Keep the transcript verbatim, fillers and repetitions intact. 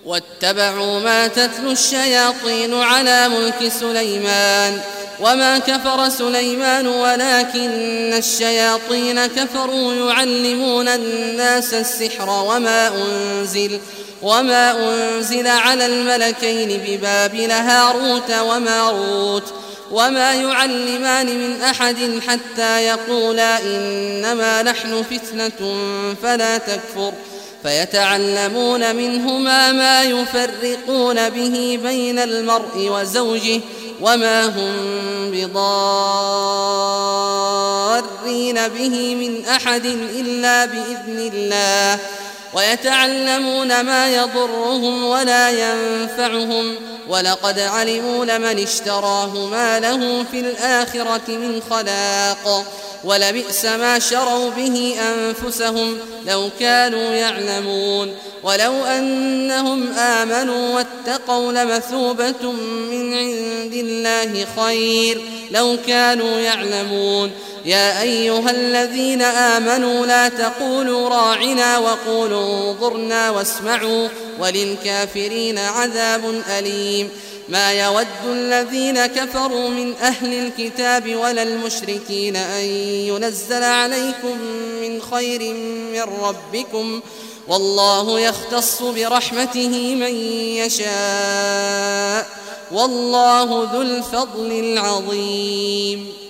واتبعوا ما تتلو الشياطين على ملك سليمان وما كفر سليمان ولكن الشياطين كفروا يعلمون الناس السحر وما أنزل, وما أنزل على الملكين ببابل هاروت وماروت وما يعلمان من أحد حتى يقولا إنما نحن فتنة فلا تكفر فيتعلمون منهما ما يفرقون به بين المرء وزوجه وما هم بضارين به من أحد إلا بإذن الله ويتعلمون ما يضرهم ولا ينفعهم ولقد علموا لمن اشتراه ما له في الآخرة من خلاق ولبئس ما شروا به أنفسهم لو كانوا يعلمون ولو أنهم آمنوا واتقوا لمثوبة من عند الله خير لو كانوا يعلمون يا أيها الذين آمنوا لا تقولوا راعنا وقولوا انظرنا واسمعوا وللكافرين عذاب أليم ما يود الذين كفروا من أهل الكتاب ولا المشركين أن ينزل عليكم من خير من ربكم والله يختص برحمته من يشاء والله ذو الفضل العظيم.